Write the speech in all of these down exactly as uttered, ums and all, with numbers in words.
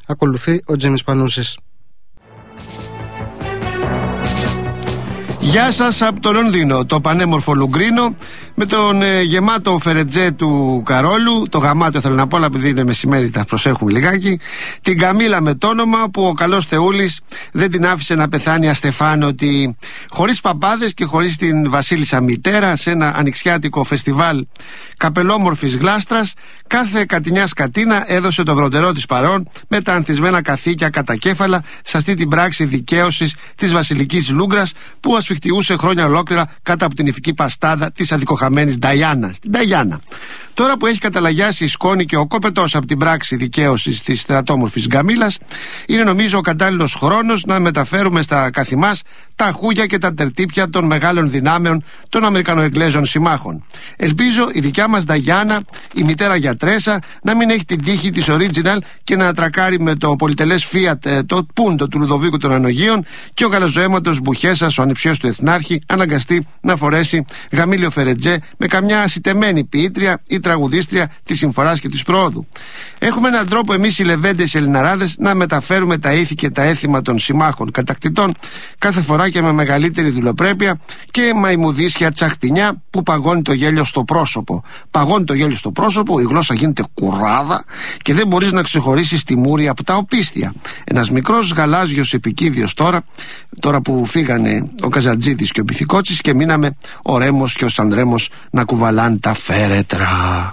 Ακολουθεί ο Τζίμις Πανούσης. Γεια σας από το Λονδίνο, το πανέμορφο Λουγκρίνο, με τον ε, γεμάτο φερετζέ του Καρόλου, το γαμάτο θέλω να πω, αλλά επειδή είναι μεσημέρι τα προσέχουμε λιγάκι, την Καμίλα με το όνομα που ο καλός Θεούλης δεν την άφησε να πεθάνει αστεφάνωτη. Χωρίς παπάδες και χωρίς την βασίλισσα μητέρα, σε ένα ανοιξιάτικο φεστιβάλ καπελόμορφης γλάστρας, κάθε κατηνιά σκατίνα έδωσε το βροντερό της παρόν με τα ανθισμένα καθήκια κατά κέφαλα σε αυτή την πράξη δικαίωσης της βασιλικής Λούγκρας που ασφιχτιούσε χρόνια ολόκληρα κάτω από την ηφική παστάδα της αδικοχαμένης Νταϊάννα, την Νταϊάννα. Τώρα που έχει καταλαγιάσει η σκόνη και ο κόπετος από την πράξη δικαίωσης της θεατόμορφης Γκαμίλας, είναι νομίζω ο κατάλληλος χρόνος να μεταφέρουμε στα καθημάς τα χούγια και τα τερτύπια των μεγάλων δυνάμεων των Αμερικανοεγγλέζων συμμάχων. Ελπίζω η δικιά μας Νταϊάννα, η μητέρα γιατρέσα, να μην έχει την τύχη της original και να τρακάρει με το πολυτελές Fiat το πούντο του Λουδοβίκου των Ανογείων και ο γαλαζοαίματος Μπουχέσας, ο ανιψιός του Εθνάρχη, αναγκαστεί να φορέσει γαμήλιο φερετζέ με καμιά ασιτεμένη ποιήτρια ή τραγουδίστρια της Συμφοράς και της Προόδου. Έχουμε έναν τρόπο εμείς οι λεβέντες Ελληναράδες να μεταφέρουμε τα ήθη και τα έθιμα των συμμάχων κατακτητών, κάθε φορά και με μεγαλύτερη δουλοπρέπεια και μαϊμουδίσια τσαχπινιά που παγώνει το γέλιο στο πρόσωπο. Παγώνει το γέλιο στο πρόσωπο, η γλώσσα γίνεται κουράδα και δεν μπορείς να ξεχωρίσεις τη μούρη από τα οπίστια. Ένας μικρός γαλάζιος επικίδιος τώρα, τώρα που φύγανε ο Καζατζίδης και ο Πυθικότσης και μείναμε ο Ρέμος και ο Σανρέμος να κουβαλάνε τα φέρετρα.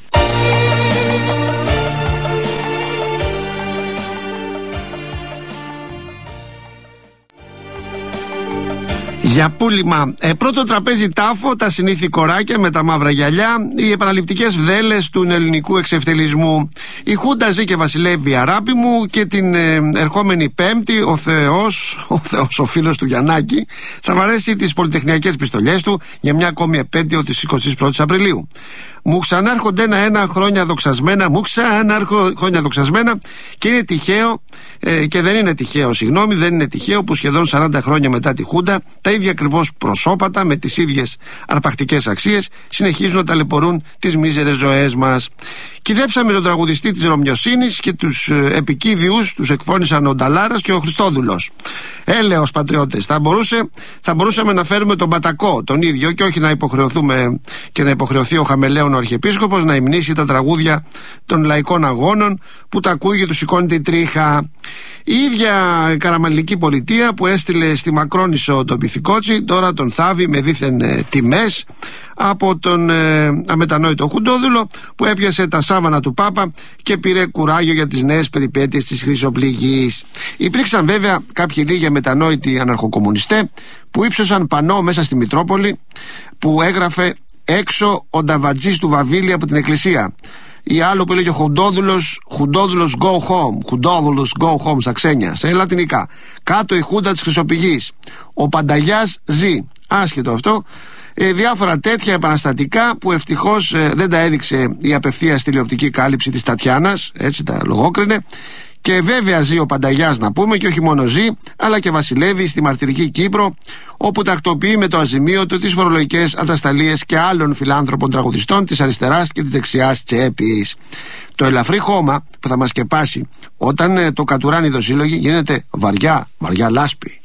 Για πούλημα. Ε, πρώτο τραπέζι τάφο, τα συνήθη κοράκια με τα μαύρα γυαλιά, οι επαναληπτικές βδέλες του ελληνικού εξευτελισμού. Η Χούντα ζει και βασιλεύει, αράπη μου, και την ε, ερχόμενη Πέμπτη ο Θεός, ο Θεός, ο φίλος του Γιαννάκη, θα βαρέσει τις πολυτεχνιακές πιστολιές του για μια ακόμη επέτειο της εικοστής πρώτης Απριλίου. Μου ξανάρχονται ένα-ένα χρόνια δοξασμένα, μου ξανάρχονται χρόνια δοξασμένα και είναι τυχαίο, ε, και δεν είναι τυχαίο, συγγνώμη, δεν είναι τυχαίο που σχεδόν σαράντα χρόνια μετά τη Χούντα τα ίδια ακριβώς προσώπατα με τις ίδιες αρπακτικές αξίες συνεχίζουν να ταλαιπωρούν τις μίζερες ζωές μας. Κυδέψαμε τον τραγουδιστή της Ρωμιοσύνης και τους ε, επικίδιους τους εκφώνησαν ο Νταλάρας και ο Χριστόδουλος. Έλεος πατριώτες, θα, μπορούσε, θα μπορούσαμε να φέρουμε τον Πατακό τον ίδιο και όχι να υποχρεωθούμε και να υποχρεωθεί ο Χαμελέων ο Αρχιεπίσκοπος να υμνήσει τα τραγούδια των λαϊκών αγώνων που τα ακούει και του σηκώνει την τρίχα. Η ίδια καραμανλική πολιτεία που έστειλε στη Μακρόνισσο τον Πυθικότσι τώρα τον θάβει με δίθεν ε, τιμές από τον ε, αμετανόητο Χουντόδουλο που έπιασε τα σάβανα του Πάπα και πήρε κουράγιο για τις νέες περιπέτειες της Χρυσοπληγής. Υπήρξαν βέβαια κάποιοι λίγοι αμετανόητοι αναρχοκομμουνιστέ που ύψωσαν πανό μέσα στη Μητρόπολη που έγραφε «Έξω ο Νταβατζής του Βαβίλη από την εκκλησία». Ή άλλο που έλεγε ο Χουντόδουλος, Χουντόδουλος go home, Χουντόδουλος go home στα ξένια, σε λατινικά. Κάτω η Χούντα της Χρυσοπηγής. Ο Πανταγιάς ζει. Άσχετο αυτό. Ε, διάφορα τέτοια επαναστατικά που ευτυχώς ε, δεν τα έδειξε η απευθείας τηλεοπτική κάλυψη της Τατιάνας, έτσι τα λογόκρινε. Και βέβαια ζει ο Πανταγιάς να πούμε, και όχι μόνο ζει, αλλά και βασιλεύει στη μαρτυρική Κύπρο, όπου τακτοποιεί με το αζημίωτο τις φορολογικές ατασταλίες και άλλων φιλάνθρωπων τραγουδιστών της αριστεράς και της δεξιάς τσέπης. Το ελαφρύ χώμα που θα μας σκεπάσει όταν ε, το κατουράνει οι δοσύλλογοι γίνεται βαριά, βαριά λάσπη.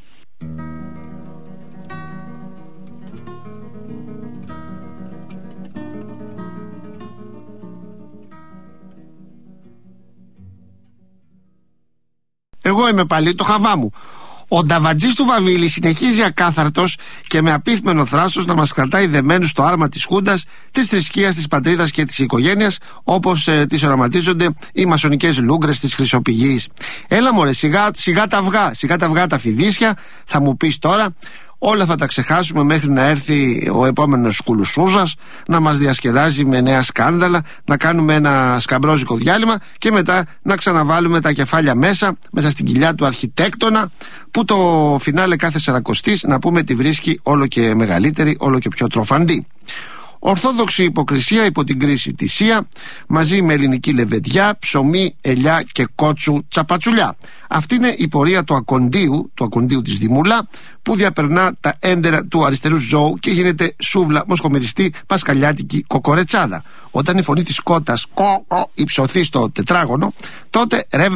Εγώ είμαι πάλι το χαβά μου. Ο Νταβατζής του Βαβίλη συνεχίζει ακάθαρτος και με απίθμενο θράσος να μας κρατάει δεμένους στο άρμα της Χούντας, της θρησκείας, της πατρίδας και της οικογένειας, όπως ε, τις οραματίζονται οι μασονικές λούγκρες της Χρυσοπηγής. Έλα μωρέ, σιγά, σιγά τα αυγά, σιγά τα αυγά τα φιδίσια, θα μου πεις τώρα. Όλα θα τα ξεχάσουμε μέχρι να έρθει ο επόμενος Κουλουσούζας να μας διασκεδάζει με νέα σκάνδαλα, να κάνουμε ένα σκαμπρόζικο διάλειμμα και μετά να ξαναβάλουμε τα κεφάλια μέσα, μέσα στην κοιλιά του αρχιτέκτονα, που το φινάλε κάθε σαρακοστής να πούμε τη βρίσκει όλο και μεγαλύτερη, όλο και πιο τροφαντή. Ορθόδοξη υποκρισία υπό την κρίση τη Σία, μαζί με ελληνική λεβεντιά, ψωμί, ελιά και κότσου τσαπατσουλιά. Αυτή είναι η πορεία του ακοντίου, του ακοντίου της Δημούλα, που διαπερνά τα έντερα του αριστερού ζώου και γίνεται σούβλα μοσχομεριστή πασκαλιάτικη κοκορετσάδα. Όταν η φωνή της κότας κο, κο, υψωθεί στο τετράγωνο, τότε ρεύεσαι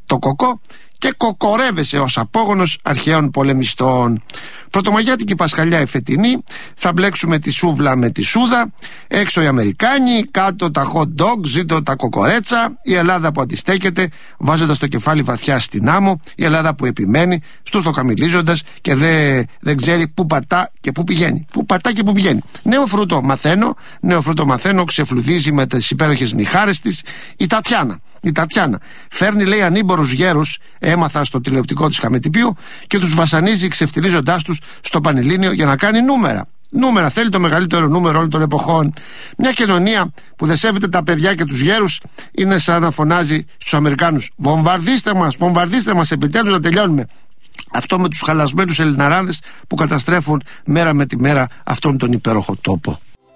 το κοκό και κοκορεύεσαι ως απόγονος αρχαίων πολεμιστών. Πρωτομαγιάτικη Πασχαλιά η φετινή, θα μπλέξουμε τη σούβλα με τη σούδα, έξω οι Αμερικάνοι, κάτω τα hot dog, ζήτω τα κοκορέτσα, η Ελλάδα που αντιστέκεται βάζοντας το κεφάλι βαθιά στην άμμο, η Ελλάδα που επιμένει, στουρθοκαμιλίζοντας και δεν δε ξέρει πού πατά και πού πηγαίνει. Πού πατά και πού πηγαίνει. Νέο φρούτο μαθαίνω, νέο φρούτο μαθαίνω, ξεφλουδίζει με τις υπέροχες μιχάρες της η Τατιάνα. Η Τατιάνα φέρνει, λέει, ανήμπορους γέρους, έμαθα στο τηλεοπτικό της Χαμετυπίου, και τους βασανίζει ξεφτιλίζοντάς τους στο Πανελλήνιο για να κάνει νούμερα. Νούμερα, θέλει το μεγαλύτερο νούμερο όλων των εποχών. Μια κοινωνία που δεν σέβεται τα παιδιά και τους γέρους είναι σαν να φωνάζει στους Αμερικάνους: βομβαρδίστε μας, βομβαρδίστε μας, επιτέλους να τελειώνουμε. Αυτό με τους χαλασμένους Ελληναράδες που καταστρέφουν μέρα με τη μέρα αυτόν τον υπέροχο τόπο.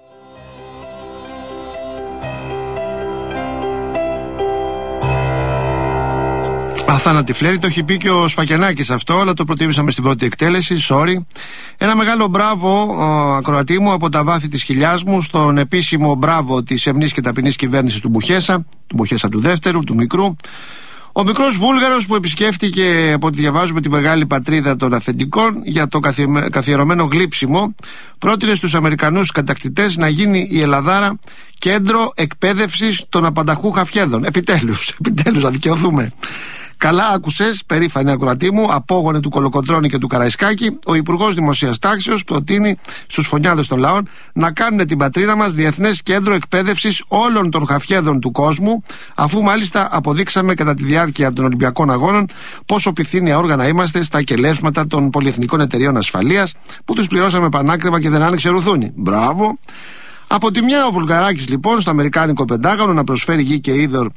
Αθάνατη φλέρη, το έχει πει και ο Σφακιανάκης αυτό, αλλά το προτίμησαμε στην πρώτη εκτέλεση, sorry. Ένα μεγάλο μπράβο, ακροατή μου, από τα βάθη της χιλιάς μου, στον επίσημο μπράβο της σεμνής και ταπεινής κυβέρνησης του Μπουχέσα, του Μπουχέσα του δεύτερου, του μικρού. Ο μικρός Βούλγαρος που επισκέφτηκε, από ό,τι διαβάζουμε, τη μεγάλη πατρίδα των αφεντικών για το καθιερωμένο γλύψιμο, πρότεινε στους Αμερικανούς κατακτητές να γίνει η Ελλαδάρα κέντρο εκπαίδευσης των απανταχού χαφιέδων. Επιτέλους, επιτέλους να δικαιωθούμε. Καλά άκουσες, περήφανη ακροατή μου, απόγονε του Κολοκοτρώνη και του Καραϊσκάκη, ο Υπουργός Δημοσίας Τάξεως προτείνει στους φωνιάδες των λαών να κάνουν την πατρίδα μας διεθνές κέντρο εκπαίδευσης όλων των χαφιέδων του κόσμου, αφού μάλιστα αποδείξαμε κατά τη διάρκεια των Ολυμπιακών Αγώνων πόσο πυθύνια όργανα είμαστε στα κελεύσματα των πολυεθνικών εταιριών ασφαλείας που τους πληρώσαμε πανάκριβα και δεν άνοιξε ρουθούνι. Μπράβο. Από τη μια ο Βουλγαράκης λοιπόν στο αμερικάνικο Πεντάγωνο να προσφέρει γη και είδωρ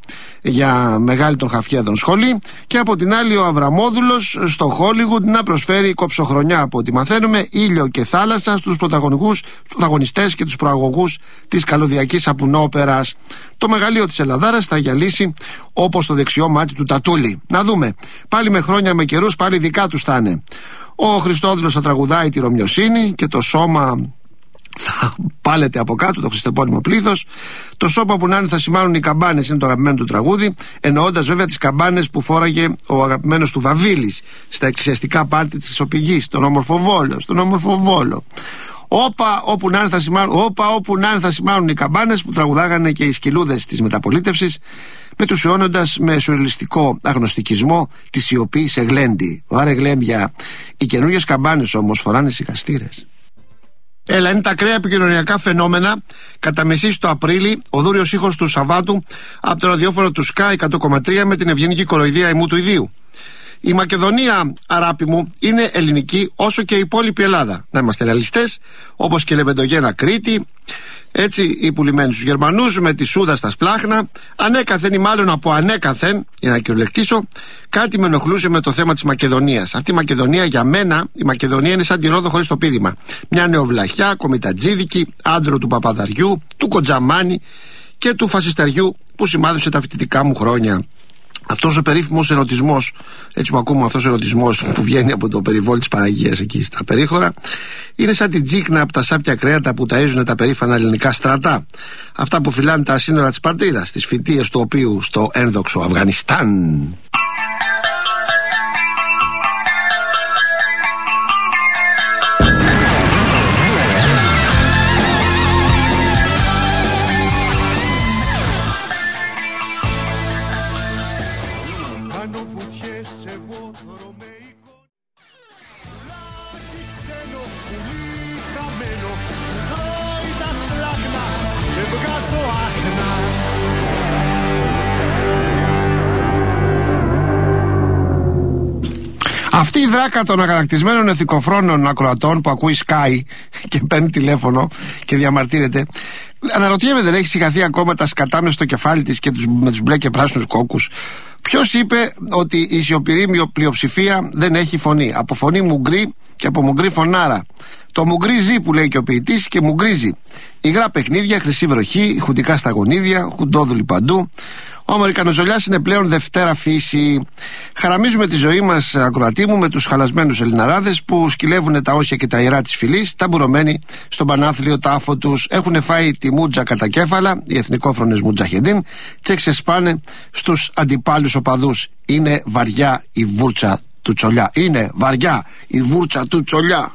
για μεγάλη των χαφιέδων σχολή, και από την άλλη ο Αβραμόδουλος στο Χόλιγουντ να προσφέρει κοψοχρονιά, από ό,τι μαθαίνουμε, ήλιο και θάλασσα στους πρωταγωνιστές και τους προαγωγούς της καλωδιακής σαπουνόπερας. Το μεγαλείο της Ελλαδάρας θα γυαλίσει όπως το δεξιό μάτι του Τατούλη. Να δούμε, πάλι με χρόνια με καιρούς, πάλι δικά τους θα είναι. Ο Χριστόδουλος θα τραγουδάει τη Ρωμιοσύνη και το σώμα θα πάλεται από κάτω, το χριστεπώνυμο πλήθος. Το σώπα που να είναι θα σημάνουν οι καμπάνες, είναι το αγαπημένο του τραγούδι, εννοώντας βέβαια τις καμπάνες που φόραγε ο αγαπημένος του Βαβίλης στα εκκλησιαστικά πάρτι της Οπηγής, τον όμορφο Βόλο, στον όμορφο Βόλο. Όπα όπου να είναι θα σημάνουν, όπα, όπου να είναι θα σημάνουν οι καμπάνες που τραγουδάγανε και οι σκυλούδες της μεταπολίτευσης, μετουσιώνοντας με σουρεαλιστικό αγνωστικισμό τη σιωπή σε γλέντι. Άρα γλέντια. Οι καινούργιες καμπάνες όμως φοράνε σιγαστήρες. Έλα, είναι τα ακραία επικοινωνιακά φαινόμενα. Κατά μεσή το Απρίλη, ο δούριος ήχος του Σαββάτου από το ραδιόφωνο του Sky εκατό κόμμα τρία με την ευγενική κοροϊδία ημού του ιδίου. Η Μακεδονία, αράπη μου, είναι ελληνική όσο και η υπόλοιπη Ελλάδα. Να είμαστε ρεαλιστές, όπως και Λεβεντογένα Κρήτη. Έτσι, οι πουλημένοι στους Γερμανούς με τη σούδα στα σπλάχνα, ανέκαθεν ή μάλλον από ανέκαθεν, για να κυριολεκτήσω, κάτι με ενοχλούσε με το θέμα της Μακεδονίας. Αυτή η Μακεδονία για μένα, η Μακεδονία είναι σαν τη Ρόδο χωρίς το πείδημα. Μια νεοβλαχιά, κομιτατζίδικη, άντρο του Παπαδαριού, του Κοντζαμάνη και του φασιστεριού που σημάδεψε τα φοιτητικά μου χρόνια. Αυτός ο περίφημος ερωτισμός, έτσι που ακούμε, αυτός ο ερωτισμός που βγαίνει από το περιβόλι της Παναγίας εκεί στα περίχωρα, είναι σαν την τζίκνα από τα σάπια κρέατα που ταΐζουν τα περήφανα ελληνικά στρατά. Αυτά που φυλάνε τα σύνορα της πατρίδας, τις φυτίες του οποίου στο ένδοξο Αφγανιστάν. Αυτή η δράκα των αγανακτισμένων εθικοφρόνων ακροατών που ακούει Sky και παίρνει τηλέφωνο και διαμαρτύρεται, αναρωτιέμαι, δεν έχει συγχαθεί ακόμα τα σκατά μες στο κεφάλι της και τους, με τους μπλε και πράσινους κόκκους. Ποιος είπε ότι η σιωπηρή πλειοψηφία δεν έχει φωνή? Από φωνή μουγκρί και από μουγκρί φωνάρα. Το μουγκρί ζει που λέει και ο ποιητής, και μουγκρίζει. Υγρά παιχνίδια, χρυσή βροχή, χουντικά στα γονίδια, χουντόδουλοι παντού. Ο Αμερικανοζολιάς είναι πλέον δευτέρα φύση. Χαραμίζουμε τη ζωή μας, ακροατή μου, με τους χαλασμένους Ελληναράδες που σκυλεύουν τα όσια και τα ιερά της φυλής, ταμπουρωμένοι στον πανάθλιο τάφο τους. Έχουν φάει τη μούτζα κατά κέφαλα, οι εθνικόφρονες Μουτζαχεντίν, και ξεσπάνε στους αντιπάλους οπαδούς. Είναι βαριά η βούρτσα του Τσολιά. Είναι βαριά η βούρτσα του Τσολιά.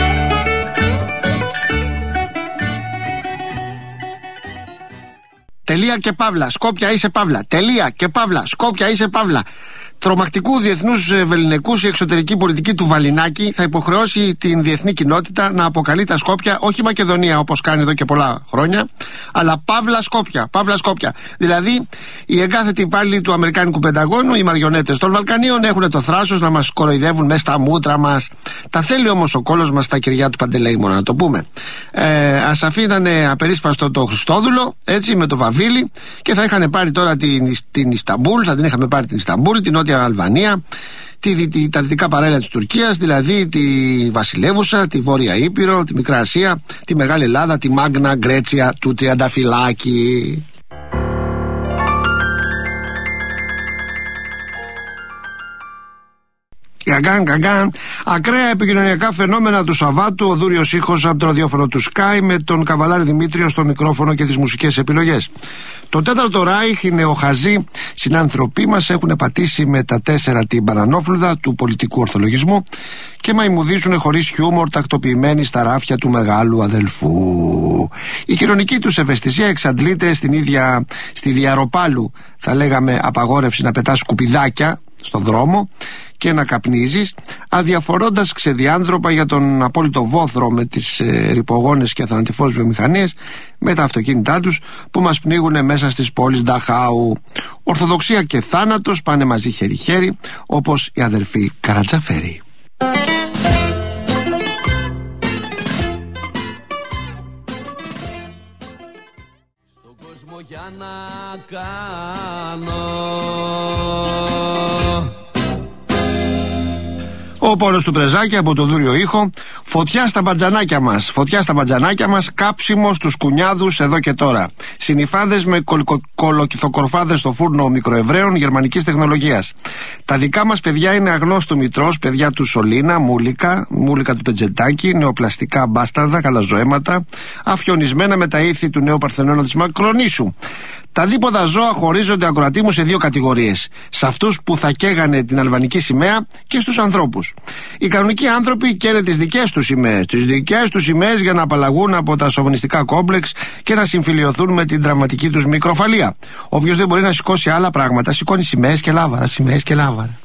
Τελεία και παύλα. Σκόπια είσαι παύλα. Τελεία και παύλα. Σκόπια είσαι παύλα. Τρομακτικού διεθνούς βελληνικούς η εξωτερική πολιτική του Βαλινάκη θα υποχρεώσει την διεθνή κοινότητα να αποκαλεί τα Σκόπια όχι Μακεδονία όπως κάνει εδώ και πολλά χρόνια, αλλά παύλα Σκόπια. Παύλα Σκόπια. Δηλαδή, οι εγκάθετοι υπάλληλοι του Αμερικάνικου Πενταγώνου, οι μαριονέτες των Βαλκανίων, έχουν το θράσος να μας κοροϊδεύουν μέσα στα μούτρα μας. Τα θέλει όμως ο κόλος μας στα κυριά του Παντελεήμωνα, να το πούμε. Ε, ας αφήνανε απερίσπαστο το Χριστόδουλο, έτσι, με το Βαβίλι, και θα είχαν πάρει τώρα την, την Ισταμπούλ, θα την είχαμε πάρει την Ισταμπούλ, την Νότια Αλβανία, τη, τη, τα δυτικά παράλια της Τουρκίας, δηλαδή τη Βασιλεύουσα, τη Βόρεια Ήπειρο, τη Μικρά Ασία, τη Μεγάλη Ελλάδα, τη Μάγνα Γκρέτσια του Τριανταφυλάκη. Γκαγκάν, γκαγκάν. Ακραία επικοινωνιακά φαινόμενα του Σαββάτου, ο δούριος ήχος από το ραδιόφωνο του Sky με τον Καβαλάρη Δημήτριο στο μικρόφωνο και τις μουσικές επιλογές. Το τέταρτο Ράιχ, οι νεοχαζοί συνάνθρωποι μας έχουν πατήσει με τα τέσσερα την μπανανόφλουδα του πολιτικού ορθολογισμού και μαϊμουδίζουν χωρίς χιούμορ, τακτοποιημένοι στα ράφια του μεγάλου αδελφού. Η κοινωνική τους ευαισθησία εξαντλείται στην ίδια, στη διαρροπάλου, θα λέγαμε, απαγόρευση να πετάς σκουπιδάκια στον δρόμο και να καπνίζεις, αδιαφορώντας ξεδιάνθρωπα για τον απόλυτο βόθρο με τις ε, ρυπογόνες και θανατηφόρες βιομηχανίες, με τα αυτοκίνητά τους που μας πνίγουν μέσα στις πόλεις Νταχάου. Ορθοδοξία και θάνατος πάνε μαζί χέρι-χέρι, όπως οι αδερφοί Καρατζαφέρη. Στον κόσμο για να κάνω ο πόνος του Πρεζάκη από το δούριο ήχο. Φωτιά στα μπατζανάκια μας. Φωτιά στα μπατζανάκια μας. Κάψιμο στους κουνιάδους εδώ και τώρα. Συνυφάδες με κολοκυθοκορφάδες στο φούρνο μικροεβραίων γερμανικής τεχνολογίας. Τα δικά μας παιδιά είναι αγνώστου μητρός, παιδιά του Σολίνα, Μούλικα, Μούλικα του Πετζετάκη, νεοπλαστικά μπάσταρδα, καλαζοέματα, αφιονισμένα με τα ήθη του νέου Παρθενώνα της Μακρονήσου. Τα δίποδα ζώα χωρίζονται, ακροατή μου, σε δύο κατηγορίες. Σε αυτούς που θα καίγανε την αλβανική σημαία και στους ανθρώπους. Οι κανονικοί άνθρωποι καίνε τις δικές τους σημαίες. Τις δικές τους σημαίες για να απαλλαγούν από τα σοβινιστικά κόμπλεξ και να συμφιλιωθούν με την τραυματική τους μικροφαλία. Όποιος δεν μπορεί να σηκώσει άλλα πράγματα, σηκώνει σημαίες και λάβαρα, σημαίες και λάβαρα.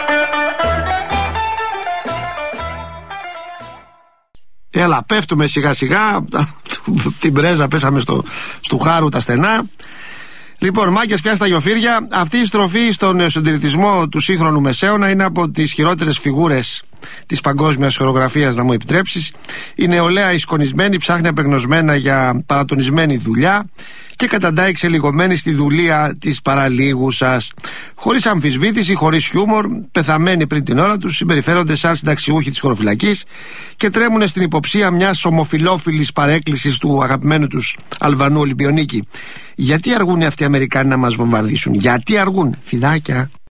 Έλα, πέφτουμε σιγά σιγά. Την πρέζα πέσαμε στο, στο χάρου τα στενά. Λοιπόν, μάγκες πια στα γιοφύρια. Αυτή η στροφή στον συντηρητισμό του σύγχρονου μεσαίωνα είναι από τις χειρότερες φιγούρες της παγκόσμιας χορογραφίας, να μου επιτρέψεις. Η νεολαία ισκονισμένη ψάχνει απεγνωσμένα για παρατονισμένη δουλειά και καταντάει ξελιγωμένη στη δουλεία της παραλίγουσας. Χωρίς αμφισβήτηση, χωρίς χιούμορ, πεθαμένοι πριν την ώρα τους, συμπεριφέρονται σαν συνταξιούχοι της χωροφυλακής και τρέμουν στην υποψία μιας ομοφιλόφιλης παρέκκλησης του αγαπημένου τους Αλβανού Ολυμπιονίκη. Γιατί αργούν αυτοί οι Αμερικάνοι να μας βομβαρδίσουν? Γιατί αργούν? Φιδάκια.